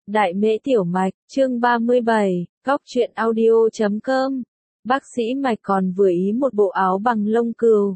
Đại Mễ Tiểu Mạch, chương 37, Góc truyện audio.com. Bác sĩ Mạch còn vừa ý một bộ áo bằng lông cừu.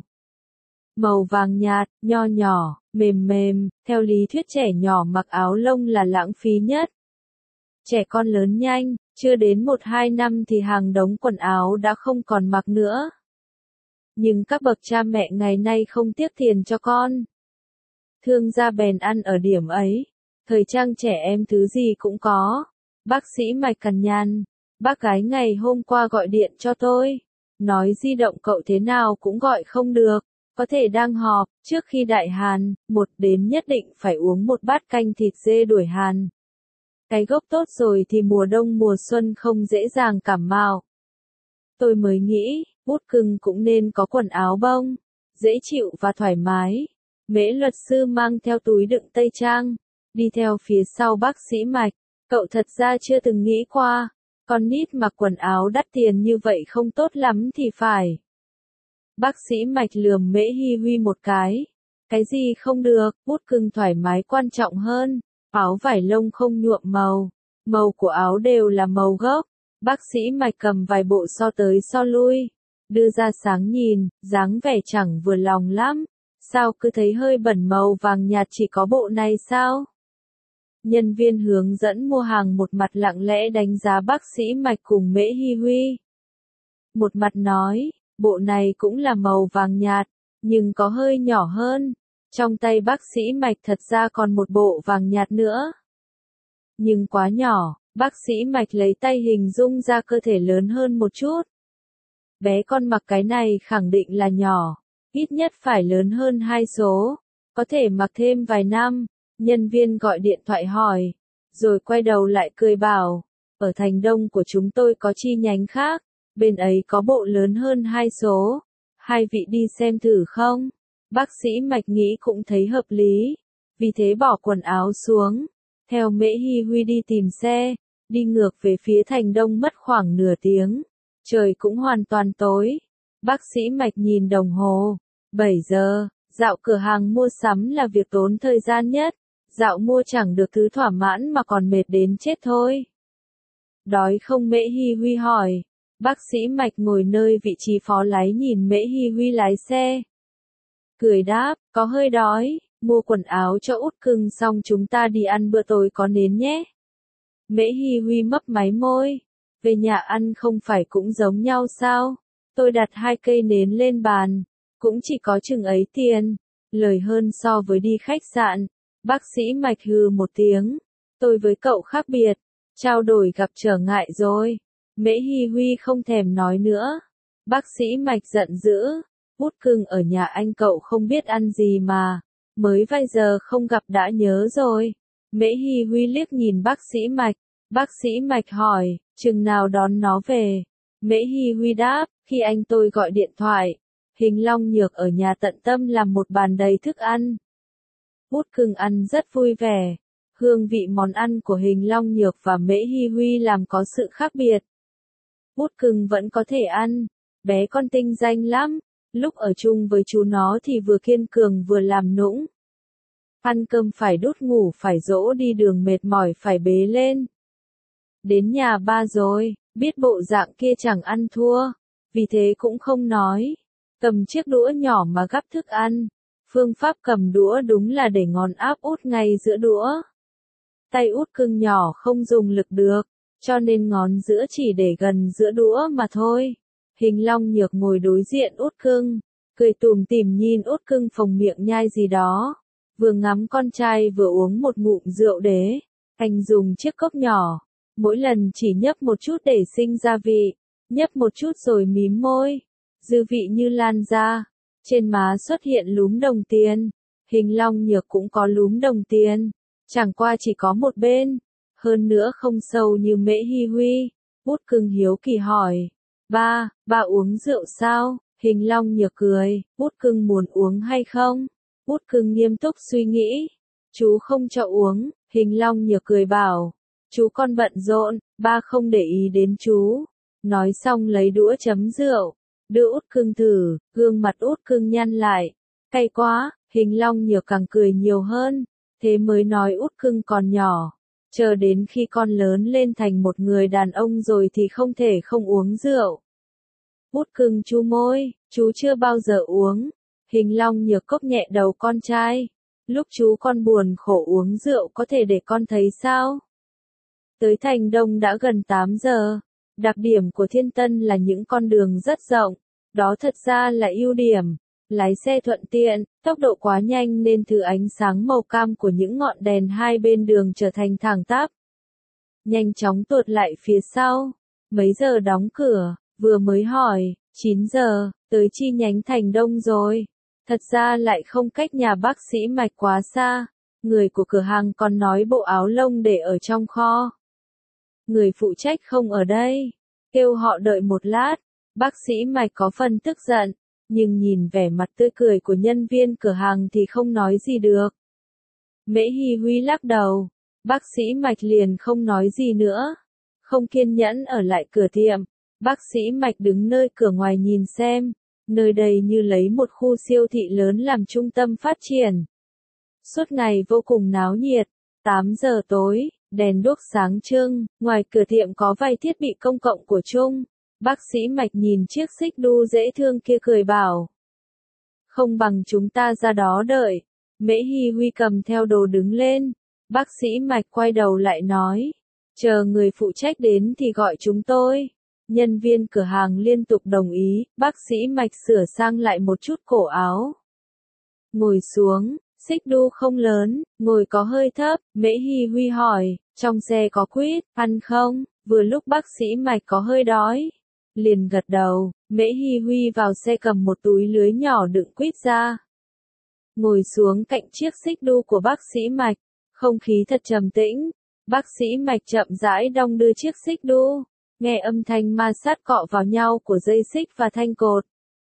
Màu vàng nhạt, nho nhỏ, mềm mềm, theo lý thuyết trẻ nhỏ mặc áo lông là lãng phí nhất. Trẻ con lớn nhanh, chưa đến 1-2 năm thì hàng đống quần áo đã không còn mặc nữa. Nhưng các bậc cha mẹ ngày nay không tiếc tiền cho con. Thương gia bèn ăn ở điểm ấy. Thời trang trẻ em thứ gì cũng có. Bác sĩ Mạch cằn nhằn. Bác gái ngày hôm qua gọi điện cho tôi. Nói di động cậu thế nào cũng gọi không được. Có thể đang họp, trước khi đại hàn, đến nhất định phải uống một bát canh thịt dê đuổi hàn. Cái gốc tốt rồi thì mùa đông mùa xuân không dễ dàng cảm mạo. Tôi mới nghĩ, bút cưng cũng nên có quần áo bông, dễ chịu và thoải mái. Mễ luật sư mang theo túi đựng tây trang, đi theo phía sau bác sĩ Mạch. Cậu thật ra chưa từng nghĩ qua, con nít mặc quần áo đắt tiền như vậy không tốt lắm thì phải. Bác sĩ Mạch lườm Mễ Hi Huy một cái. Cái gì không được, bút cưng thoải mái quan trọng hơn. Áo vải lông không nhuộm màu. Màu của áo đều là màu gốc. Bác sĩ Mạch cầm vài bộ so tới so lui. Đưa ra sáng nhìn, dáng vẻ chẳng vừa lòng lắm. Sao cứ thấy hơi bẩn, màu vàng nhạt chỉ có bộ này sao? Nhân viên hướng dẫn mua hàng một mặt lặng lẽ đánh giá bác sĩ Mạch cùng Mễ Hi Huy. Một mặt nói, bộ này cũng là màu vàng nhạt, nhưng có hơi nhỏ hơn. Trong tay bác sĩ Mạch thật ra còn một bộ vàng nhạt nữa. Nhưng quá nhỏ, bác sĩ Mạch lấy tay hình dung ra cơ thể lớn hơn một chút. Bé con mặc cái này khẳng định là nhỏ, ít nhất phải lớn hơn 2 số, có thể mặc thêm vài năm. Nhân viên gọi điện thoại hỏi, rồi quay đầu lại cười bảo, ở Thành Đông của chúng tôi có chi nhánh khác, bên ấy có bộ lớn hơn 2 số, hai vị đi xem thử không? Bác sĩ Mạch nghĩ cũng thấy hợp lý, vì thế bỏ quần áo xuống, theo Mễ Hi Huy đi tìm xe, đi ngược về phía Thành Đông mất khoảng nửa tiếng, trời cũng hoàn toàn tối. Bác sĩ Mạch nhìn đồng hồ, 7 giờ, dạo cửa hàng mua sắm là việc tốn thời gian nhất. Dạo mua chẳng được thứ thỏa mãn mà còn mệt đến chết thôi. Đói không? Mễ Hi Huy hỏi. Bác sĩ Mạch ngồi nơi vị trí phó lái nhìn Mễ Hi Huy lái xe. Cười đáp, có hơi đói, mua quần áo cho út cưng xong chúng ta đi ăn bữa tối có nến nhé. Mễ Hi Huy mấp máy môi. Về nhà ăn không phải cũng giống nhau sao? Tôi đặt 2 cây nến lên bàn, cũng chỉ có chừng ấy tiền, lời hơn so với đi khách sạn. Bác sĩ Mạch hừ một tiếng, tôi với cậu khác biệt, trao đổi gặp trở ngại rồi. Mễ Hi Huy không thèm nói nữa. Bác sĩ Mạch giận dữ, bút cưng ở nhà anh cậu không biết ăn gì mà, mới vài giờ không gặp đã nhớ rồi. Mễ Hi Huy liếc nhìn bác sĩ Mạch, bác sĩ Mạch hỏi, chừng nào đón nó về? Mễ Hi Huy đáp, khi anh tôi gọi điện thoại, Hình Long Nhược ở nhà tận tâm làm một bàn đầy thức ăn. Bút cưng ăn rất vui vẻ. Hương vị món ăn của Hình Long Nhược và Mễ Hi Huy làm có sự khác biệt. Bút cưng vẫn có thể ăn. Bé con tinh danh lắm. Lúc ở chung với chú nó thì vừa kiên cường vừa làm nũng. Ăn cơm phải đút, ngủ phải dỗ, đi đường mệt mỏi phải bế lên. Đến nhà ba rồi, biết bộ dạng kia chẳng ăn thua. Vì thế cũng không nói. Cầm chiếc đũa nhỏ mà gắp thức ăn. Phương pháp cầm đũa đúng là để ngón áp út ngay giữa đũa. Tay út cưng nhỏ không dùng lực được, cho nên ngón giữa chỉ để gần giữa đũa mà thôi. Hình Long Nhược ngồi đối diện út cưng, cười tủm tỉm nhìn út cưng phồng miệng nhai gì đó. Vừa ngắm con trai vừa uống một ngụm rượu đế. Anh dùng chiếc cốc nhỏ, mỗi lần chỉ nhấp một chút để sinh gia vị, nhấp một chút rồi mím môi. Dư vị như lan ra. Trên má xuất hiện lúm đồng tiền. Hình Long Nhược cũng có lúm đồng tiền. Chẳng qua chỉ có một bên. Hơn nữa không sâu như Mễ Hi Huy. Bút cưng hiếu kỳ hỏi. Ba uống rượu sao? Hình Long Nhược cười. Bút cưng muốn uống hay không? Bút cưng nghiêm túc suy nghĩ. Chú không cho uống. Hình Long Nhược cười bảo. Chú con bận rộn, ba không để ý đến chú. Nói xong lấy đũa chấm rượu. Đưa út cưng thử, gương mặt út cưng nhăn lại. Cay quá, Hình Long Nhược càng cười nhiều hơn. Thế mới nói út cưng còn nhỏ. chờ đến khi con lớn lên thành một người đàn ông rồi thì không thể không uống rượu. Út cưng chu môi, chú chưa bao giờ uống. Hình Long nhược cốc nhẹ đầu con trai. Lúc chú con buồn khổ uống rượu có thể để con thấy sao? Tới thành Đông đã gần 8 giờ. Đặc điểm của Thiên Tân là những con đường rất rộng. Đó thật ra là ưu điểm. Lái xe thuận tiện, tốc độ quá nhanh nên thứ ánh sáng màu cam của những ngọn đèn hai bên đường trở thành thẳng tắp. Nhanh chóng tuột lại phía sau. Mấy giờ đóng cửa? Vừa mới hỏi, 9 giờ, tới chi nhánh thành Đông rồi. Thật ra lại không cách nhà bác sĩ Mạch quá xa. Người của cửa hàng còn nói bộ áo lông để ở trong kho. Người phụ trách không ở đây. Kêu họ đợi một lát. Bác sĩ Mạch có phần tức giận. Nhưng nhìn vẻ mặt tươi cười của nhân viên cửa hàng thì không nói gì được. Mễ Hi Huy lắc đầu. Bác sĩ Mạch liền không nói gì nữa. Không kiên nhẫn ở lại cửa tiệm. Bác sĩ Mạch đứng nơi cửa ngoài nhìn xem. Nơi đây như lấy một khu siêu thị lớn làm trung tâm phát triển. Suốt ngày vô cùng náo nhiệt. 8 giờ tối, đèn đuốc sáng trưng, ngoài cửa tiệm có vài thiết bị công cộng của chung. Bác sĩ Mạch nhìn chiếc xích đu dễ thương kia cười bảo. Không bằng chúng ta ra đó đợi. Mễ Hi Huy cầm theo đồ đứng lên. Bác sĩ Mạch quay đầu lại nói. Chờ người phụ trách đến thì gọi chúng tôi. Nhân viên cửa hàng liên tục đồng ý, bác sĩ Mạch sửa sang lại một chút cổ áo. Ngồi xuống, xích đu không lớn, ngồi có hơi thấp, Mễ Hi Huy hỏi, trong xe có quýt, ăn không? Vừa lúc bác sĩ Mạch có hơi đói. Liền gật đầu, Mễ Hi Huy vào xe cầm một túi lưới nhỏ đựng quýt ra. Ngồi xuống cạnh chiếc xích đu của bác sĩ Mạch, không khí thật trầm tĩnh. Bác sĩ Mạch chậm rãi đong đưa chiếc xích đu. Nghe âm thanh ma sát cọ vào nhau của dây xích và thanh cột.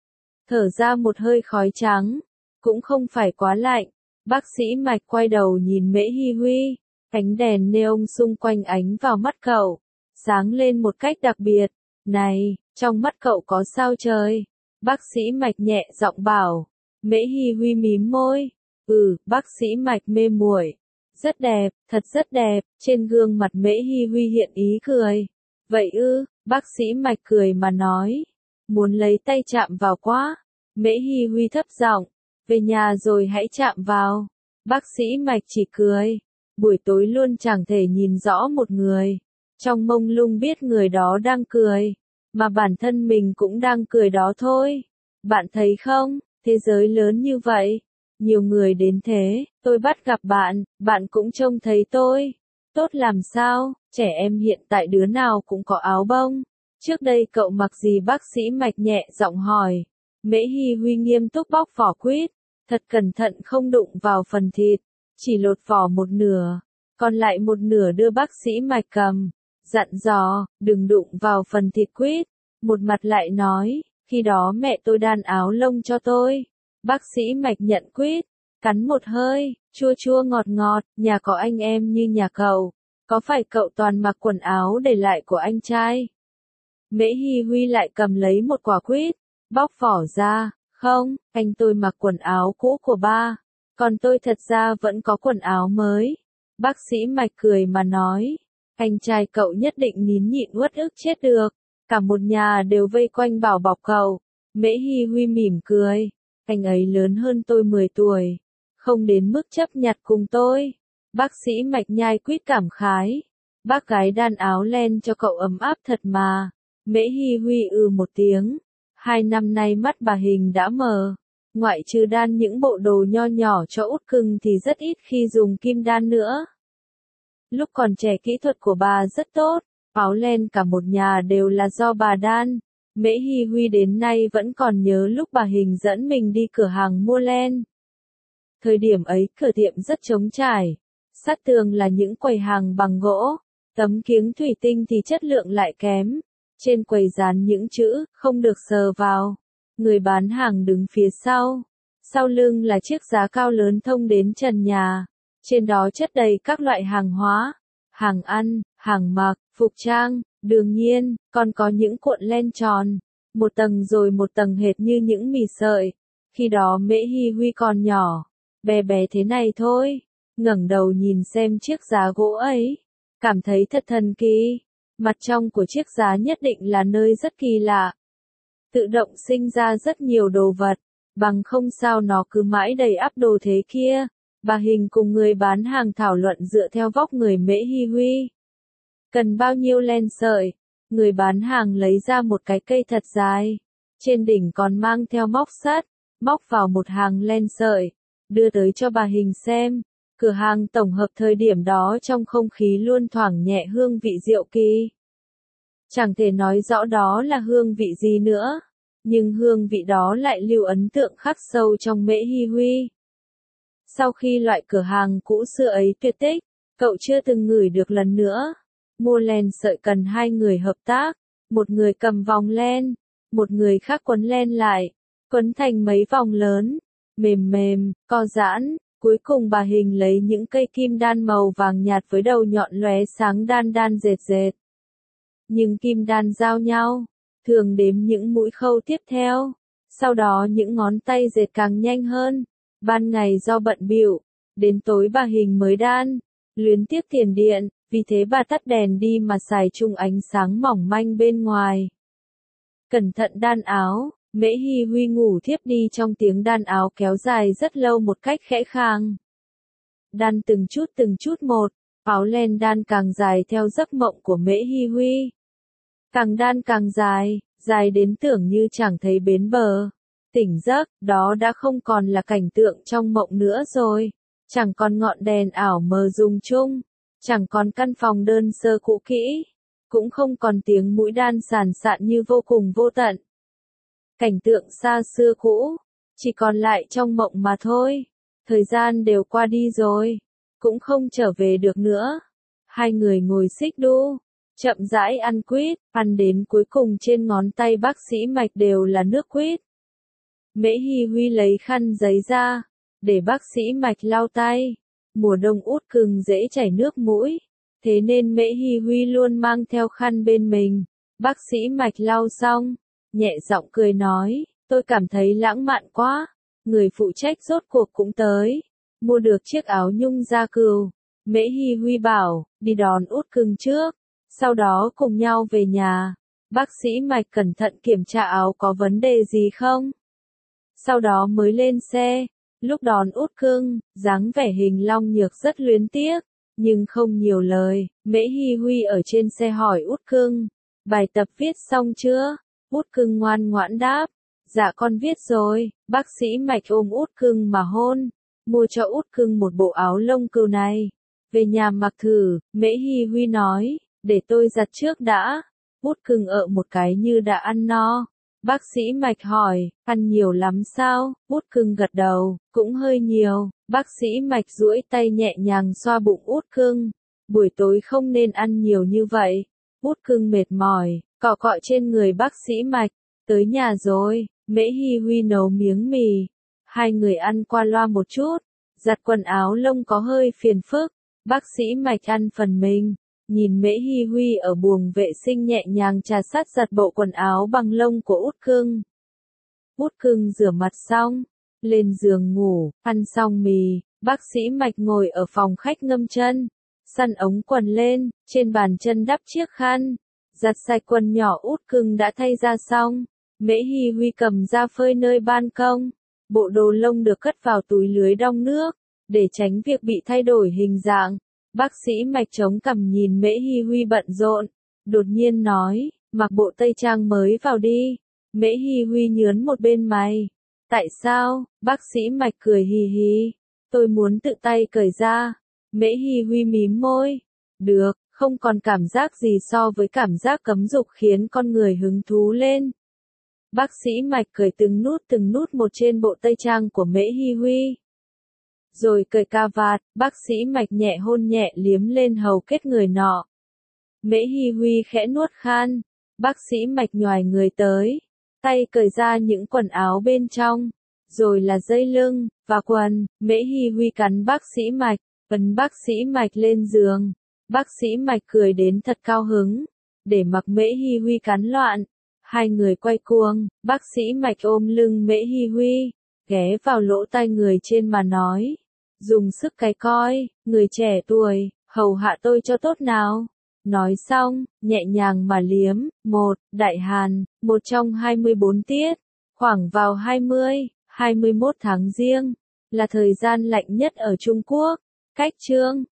Thở ra một hơi khói trắng. Cũng không phải quá lạnh. Bác sĩ Mạch quay đầu nhìn Mễ Hi Huy. Ánh đèn neon xung quanh ánh vào mắt cậu. Sáng lên một cách đặc biệt. Này, trong mắt cậu có sao trời? Bác sĩ Mạch nhẹ giọng bảo. Mễ Hi Huy mím môi. Bác sĩ Mạch mê muội. Rất đẹp, thật rất đẹp. Trên gương mặt Mễ Hi Huy hiện ý cười. Vậy bác sĩ Mạch cười mà nói. Muốn lấy tay chạm vào quá. Mễ Hi Huy thấp giọng. Về nhà rồi hãy chạm vào. Bác sĩ Mạch chỉ cười. Buổi tối luôn chẳng thể nhìn rõ một người. Trong mông lung biết người đó đang cười. Mà bản thân mình cũng đang cười đó thôi. Bạn thấy không, thế giới lớn như vậy. Nhiều người đến thế, tôi bắt gặp bạn, bạn cũng trông thấy tôi. Tốt làm sao, trẻ em hiện tại đứa nào cũng có áo bông. Trước đây cậu mặc gì bác sĩ Mạch nhẹ giọng hỏi. Mễ Hi Huy nghiêm túc bóc vỏ quýt. Thật cẩn thận không đụng vào phần thịt. Chỉ lột vỏ một nửa. Còn lại một nửa đưa bác sĩ Mạch cầm. Dặn dò, đừng đụng vào phần thịt quýt. Một mặt lại nói, khi đó mẹ tôi đan áo lông cho tôi. Bác sĩ Mạch nhận quýt. Cắn một hơi, chua chua ngọt ngọt, nhà có anh em như nhà cậu. Có phải cậu toàn mặc quần áo để lại của anh trai? Mễ Hi Huy lại cầm lấy một quả quýt, bóc vỏ ra. Không, anh tôi mặc quần áo cũ của ba. Còn tôi thật ra vẫn có quần áo mới. Bác sĩ Mạch cười mà nói. Anh trai cậu nhất định nín nhịn uất ức chết được. Cả một nhà đều vây quanh bảo bọc cậu. Mễ Hi Huy mỉm cười. Anh ấy lớn hơn tôi 10 tuổi. Không đến mức chấp nhặt cùng tôi. Bác sĩ Mạch nhai quýt cảm khái. Bác gái đan áo len cho cậu ấm áp thật mà. Mễ Hi Huy một tiếng. 2 năm nay mắt bà Hình đã mờ. Ngoại trừ đan những bộ đồ nho nhỏ cho út cưng thì rất ít khi dùng kim đan nữa. Lúc còn trẻ kỹ thuật của bà rất tốt. Áo len cả một nhà đều là do bà đan. Mễ Hi Huy đến nay vẫn còn nhớ lúc bà Hình dẫn mình đi cửa hàng mua len. Thời điểm ấy cửa tiệm rất trống trải. Sát tường là những quầy hàng bằng gỗ. Tấm kiếng thủy tinh thì chất lượng lại kém. Trên quầy dán những chữ, không được sờ vào. Người bán hàng đứng phía sau. Sau lưng là chiếc giá cao lớn thông đến trần nhà. Trên đó chất đầy các loại hàng hóa. Hàng ăn, hàng mặc, phục trang. Đương nhiên, còn có những cuộn len tròn. Một tầng rồi một tầng hệt như những mì sợi. Khi đó Mễ Hi Huy còn nhỏ. Bé bé thế này thôi. Ngẩng đầu nhìn xem chiếc giá gỗ ấy. cảm thấy thật thần kỳ. Mặt trong của chiếc giá nhất định là nơi rất kỳ lạ. Tự động sinh ra rất nhiều đồ vật, bằng không sao nó cứ mãi đầy ắp đồ thế kia. Bà Hình cùng người bán hàng thảo luận dựa theo vóc người Mễ Hi Huy. Cần bao nhiêu len sợi? Người bán hàng lấy ra một cái cây thật dài. Trên đỉnh còn mang theo móc sắt, móc vào một hàng len sợi, đưa tới cho bà Hình xem. Cửa hàng tổng hợp thời điểm đó trong không khí luôn thoảng nhẹ hương vị rượu kỳ. Chẳng thể nói rõ đó là hương vị gì nữa, nhưng hương vị đó lại lưu ấn tượng khắc sâu trong Mễ Hi Huy. Sau khi loại cửa hàng cũ xưa ấy tuyệt tích, cậu chưa từng ngửi được lần nữa. Mua len sợi cần hai người hợp tác, một người cầm vòng len, một người khác quấn len lại, quấn thành mấy vòng lớn, mềm mềm, co giãn. Cuối cùng bà Hình lấy những cây kim đan màu vàng nhạt với đầu nhọn lóe sáng đan đan dệt dệt. Nhưng kim đan giao nhau, thường đếm những mũi khâu tiếp theo, sau đó những ngón tay dệt càng nhanh hơn. Ban ngày do bận bịu, đến tối bà Hình mới đan, luyến tiếc tiền điện, vì thế bà tắt đèn đi mà xài chung ánh sáng mỏng manh bên ngoài. Cẩn thận đan áo, Mễ Hi Huy ngủ thiếp đi trong tiếng đan áo kéo dài rất lâu một cách khẽ khàng. Đan từng chút một, áo len đan càng dài theo giấc mộng của Mễ Hi Huy. Càng đan càng dài, dài đến tưởng như chẳng thấy bến bờ. Tỉnh giấc, đó đã không còn là cảnh tượng trong mộng nữa rồi. Chẳng còn ngọn đèn ảo mờ dùng chung, chẳng còn căn phòng đơn sơ cũ kỹ, cũng không còn tiếng mũi đan sàn sạn như vô cùng vô tận. Cảnh tượng xa xưa cũ, chỉ còn lại trong mộng mà thôi. Thời gian đều qua đi rồi, cũng không trở về được nữa. Hai người ngồi xích đu, chậm rãi ăn quýt, ăn đến cuối cùng trên ngón tay bác sĩ Mạch đều là nước quýt. Mễ Hi Huy lấy khăn giấy ra, để bác sĩ Mạch lau tay. Mùa đông út cưng dễ chảy nước mũi, thế nên Mễ Hi Huy luôn mang theo khăn bên mình. Bác sĩ Mạch lau xong, nhẹ giọng cười nói, tôi cảm thấy lãng mạn quá. Người phụ trách rốt cuộc cũng tới, mua được chiếc áo nhung da cừu. Mễ Hi Huy bảo, đi đón út cưng trước, sau đó cùng nhau về nhà. Bác sĩ Mạch cẩn thận kiểm tra áo có vấn đề gì không, sau đó mới lên xe. Lúc đón út cưng, dáng vẻ Hình Long Nhược rất luyến tiếc, nhưng không nhiều lời. Mễ Hi Huy ở trên xe hỏi út cưng, bài tập viết xong chưa? Út cưng ngoan ngoãn đáp, dạ con viết rồi. Bác sĩ Mạch ôm út cưng mà hôn, mua cho út cưng một bộ áo lông cừu này. Về nhà mặc thử, Mễ Hi Huy nói, để tôi giặt trước đã. Út cưng một cái như đã ăn no. Bác sĩ Mạch hỏi, ăn nhiều lắm sao? Út cưng gật đầu, cũng hơi nhiều. Bác sĩ Mạch duỗi tay nhẹ nhàng xoa bụng út cưng. Buổi tối không nên ăn nhiều như vậy. Út cưng mệt mỏi, cọ cọ trên người bác sĩ Mạch. Tới nhà rồi, Mễ Hi Huy nấu miếng mì. Hai người ăn qua loa một chút. Giặt quần áo lông có hơi phiền phức. Bác sĩ Mạch ăn phần mình. Nhìn Mễ Hi Huy ở buồng vệ sinh nhẹ nhàng trà sát giặt bộ quần áo bằng lông của út cưng. Út cưng rửa mặt xong, lên giường ngủ, ăn xong mì, bác sĩ Mạch ngồi ở phòng khách ngâm chân, xăn ống quần lên, trên bàn chân đắp chiếc khăn, giặt sạch quần nhỏ út cưng đã thay ra xong. Mễ Hi Huy cầm ra phơi nơi ban công, bộ đồ lông được cất vào túi lưới đong nước, để tránh việc bị thay đổi hình dạng. Bác sĩ Mạch chống cằm nhìn Mễ Hi Huy bận rộn, đột nhiên nói, mặc bộ tây trang mới vào đi. Mễ Hi Huy nhướn một bên mày. Tại sao? Bác sĩ Mạch cười hì hì. Tôi muốn tự tay cởi ra. Mễ Hi Huy mím môi. Được, không còn cảm giác gì so với cảm giác cấm dục khiến con người hứng thú lên. Bác sĩ Mạch cởi từng nút một trên bộ tây trang của Mễ Hi Huy. Rồi cởi cà vạt, bác sĩ Mạch nhẹ hôn nhẹ liếm lên hầu kết người nọ. Mễ Hi Huy khẽ nuốt khan, bác sĩ Mạch nhoài người tới, tay cởi ra những quần áo bên trong, rồi là dây lưng, và quần. Mễ Hi Huy cắn bác sĩ Mạch, ấn bác sĩ Mạch lên giường. Bác sĩ Mạch cười đến thật cao hứng, để mặc Mễ Hi Huy cắn loạn. Hai người quay cuồng, bác sĩ Mạch ôm lưng Mễ Hi Huy, ghé vào lỗ tai người trên mà nói. Dùng sức cái coi, người trẻ tuổi, hầu hạ tôi cho tốt nào. Nói xong, nhẹ nhàng mà liếm, Đại Hàn, một trong 24 tiết, khoảng vào 21 tháng Giêng, là thời gian lạnh nhất ở Trung Quốc. Cách chương